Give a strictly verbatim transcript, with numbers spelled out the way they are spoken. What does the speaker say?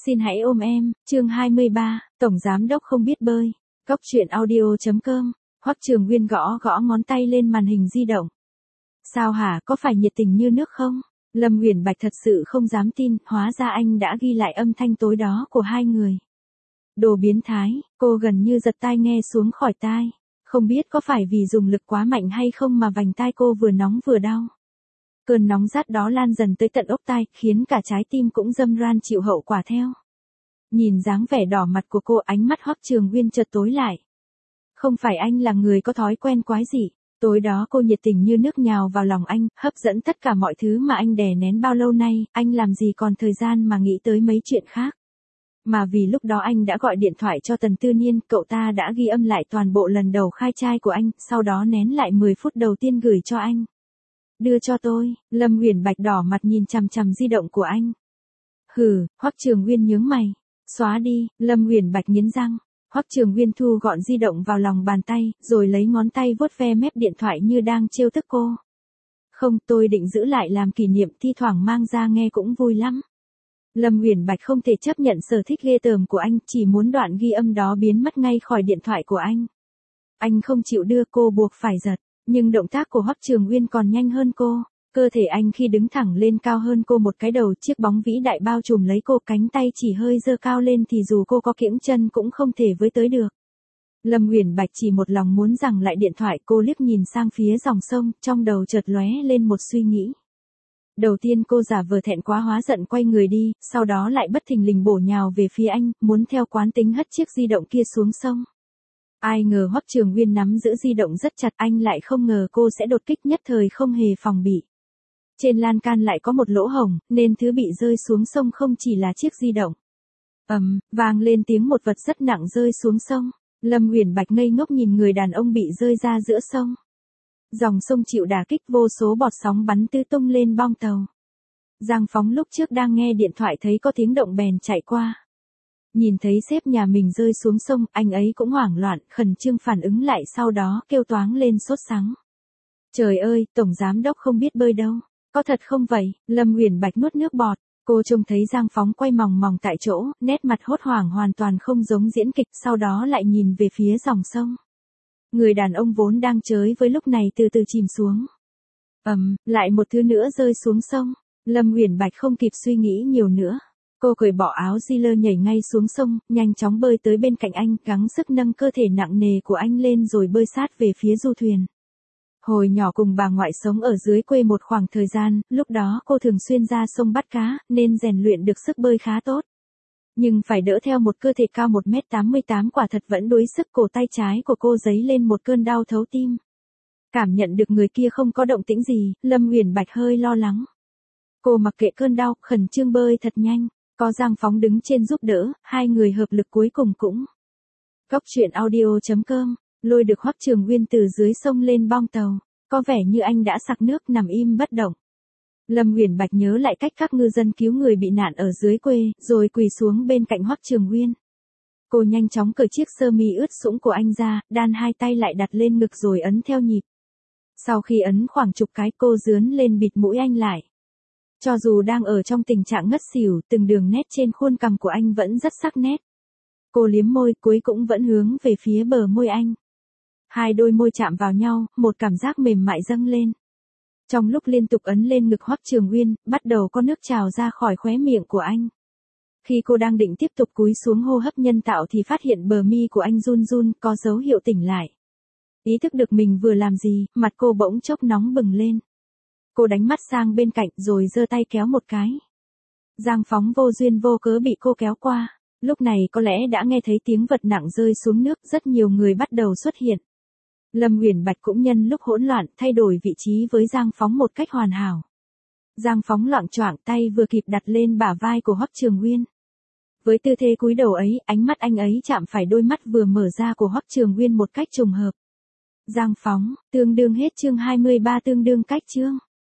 Xin hãy ôm em, chương hai mươi ba, Tổng Giám Đốc không biết bơi. Cốc truyện audio.com, Hoắc Trường Nguyên gõ gõ ngón tay lên màn hình di động. Sao hả, có phải nhiệt tình như nước không? Lâm Uyển Bạch thật sự không dám tin, hóa ra anh đã ghi lại âm thanh tối đó của hai người. Đồ biến thái, cô gần như giật tai nghe xuống khỏi tai. Không biết có phải vì dùng lực quá mạnh hay không mà vành tai cô vừa nóng vừa đau. Cơn nóng rát đó lan dần tới tận ốc tai, khiến cả trái tim cũng dâm ran chịu hậu quả theo. Nhìn dáng vẻ đỏ mặt của cô, ánh mắt Hoắc Trường Nguyên chợt tối lại. Không phải anh là người có thói quen quái dị. Tối đó cô nhiệt tình như nước nhào vào lòng anh, hấp dẫn tất cả mọi thứ mà anh đè nén bao lâu nay, anh làm gì còn thời gian mà nghĩ tới mấy chuyện khác. Mà vì lúc đó anh đã gọi điện thoại cho Tần Tư Niên, cậu ta đã ghi âm lại toàn bộ lần đầu khai trai của anh, sau đó nén lại mười phút đầu tiên gửi cho anh. Đưa cho tôi, Lâm Uyển Bạch đỏ mặt nhìn chằm chằm di động của anh. Hừ, Hoắc Trường Nguyên nhướng mày. Xóa đi, Lâm Uyển Bạch nghiến răng. Hoắc Trường Nguyên thu gọn di động vào lòng bàn tay, rồi lấy ngón tay vuốt ve mép điện thoại như đang trêu tức cô. Không, tôi định giữ lại làm kỷ niệm, thi thoảng mang ra nghe cũng vui lắm. Lâm Uyển Bạch không thể chấp nhận sở thích ghê tởm của anh, chỉ muốn đoạn ghi âm đó biến mất ngay khỏi điện thoại của anh. Anh không chịu đưa, cô buộc phải giật. Nhưng động tác của Hoắc Trường Nguyên còn nhanh hơn cô, cơ thể anh khi đứng thẳng lên cao hơn cô một cái đầu, chiếc bóng vĩ đại bao trùm lấy cô, cánh tay chỉ hơi giơ cao lên thì dù cô có kiễng chân cũng không thể với tới được. Lâm Uyển Bạch chỉ một lòng muốn giằng lại điện thoại, cô liếc nhìn sang phía dòng sông, trong đầu chợt lóe lên một suy nghĩ. Đầu tiên cô giả vờ thẹn quá hóa giận quay người đi, sau đó lại bất thình lình bổ nhào về phía anh, muốn theo quán tính hất chiếc di động kia xuống sông. Ai ngờ Hoắc Trường Nguyên nắm giữ di động rất chặt, anh lại không ngờ cô sẽ đột kích, nhất thời không hề phòng bị. Trên lan can lại có một lỗ hổng, nên thứ bị rơi xuống sông không chỉ là chiếc di động. Ầm, um, vang lên tiếng một vật rất nặng rơi xuống sông. Lâm Uyển Bạch ngây ngốc nhìn người đàn ông bị rơi ra giữa sông. Dòng sông chịu đả kích, vô số bọt sóng bắn tứ tung lên bong tàu. Giang Phóng lúc trước đang nghe điện thoại thấy có tiếng động bèn chạy qua. Nhìn thấy sếp nhà mình rơi xuống sông, anh ấy cũng hoảng loạn, khẩn trương phản ứng lại, sau đó kêu toáng lên sốt sắng. Trời ơi, Tổng Giám Đốc không biết bơi đâu. Có thật không vậy? Lâm Uyển Bạch nuốt nước bọt. Cô trông thấy Giang Phóng quay mòng mòng tại chỗ, nét mặt hốt hoảng hoàn toàn không giống diễn kịch, sau đó lại nhìn về phía dòng sông. Người đàn ông vốn đang chới với lúc này từ từ chìm xuống. Ầm, um, lại một thứ nữa rơi xuống sông. Lâm Uyển Bạch không kịp suy nghĩ nhiều nữa. Cô cởi bỏ áo di lơ nhảy ngay xuống sông, nhanh chóng bơi tới bên cạnh anh, gắng sức nâng cơ thể nặng nề của anh lên rồi bơi sát về phía du thuyền. Hồi nhỏ cùng bà ngoại sống ở dưới quê một khoảng thời gian, lúc đó cô thường xuyên ra sông bắt cá, nên rèn luyện được sức bơi khá tốt. Nhưng phải đỡ theo một cơ thể cao một mét tám mươi tám quả thật vẫn đuối sức, cổ tay trái của cô dấy lên một cơn đau thấu tim. Cảm nhận được người kia không có động tĩnh gì, Lâm Uyển Bạch hơi lo lắng. Cô mặc kệ cơn đau, khẩn trương bơi thật nhanh. Có Giang Phóng đứng trên giúp đỡ, hai người hợp lực cuối cùng cũng. Cốc truyện audio.com, lôi được Hoắc Trường Nguyên từ dưới sông lên bong tàu. Có vẻ như anh đã sặc nước, nằm im bất động. Lâm Uyển Bạch nhớ lại cách các ngư dân cứu người bị nạn ở dưới quê, rồi quỳ xuống bên cạnh Hoắc Trường Nguyên. Cô nhanh chóng cởi chiếc sơ mi ướt sũng của anh ra, đan hai tay lại đặt lên ngực rồi ấn theo nhịp. Sau khi ấn khoảng chục cái, cô dướn lên bịt mũi anh lại. Cho dù đang ở trong tình trạng ngất xỉu, từng đường nét trên khuôn cằm của anh vẫn rất sắc nét. Cô liếm môi, cuối cũng vẫn hướng về phía bờ môi anh. Hai đôi môi chạm vào nhau, một cảm giác mềm mại dâng lên. Trong lúc liên tục ấn lên ngực Hoắc Trường Nguyên, bắt đầu có nước trào ra khỏi khóe miệng của anh. Khi cô đang định tiếp tục cúi xuống hô hấp nhân tạo thì phát hiện bờ mi của anh run run, có dấu hiệu tỉnh lại. Ý thức được mình vừa làm gì, mặt cô bỗng chốc nóng bừng lên. Cô đánh mắt sang bên cạnh rồi giơ tay kéo một cái. Giang Phóng vô duyên vô cớ bị cô kéo qua. Lúc này có lẽ đã nghe thấy tiếng vật nặng rơi xuống nước, rất nhiều người bắt đầu xuất hiện. Lâm Uyển Bạch cũng nhân lúc hỗn loạn thay đổi vị trí với Giang Phóng một cách hoàn hảo. Giang Phóng loạng choạng, tay vừa kịp đặt lên bả vai của Hoắc Trường Nguyên. Với tư thế cúi đầu ấy, ánh mắt anh ấy chạm phải đôi mắt vừa mở ra của Hoắc Trường Nguyên một cách trùng hợp. Giang Phóng, tương đương hết chương hai mươi ba, tương đương cách chương.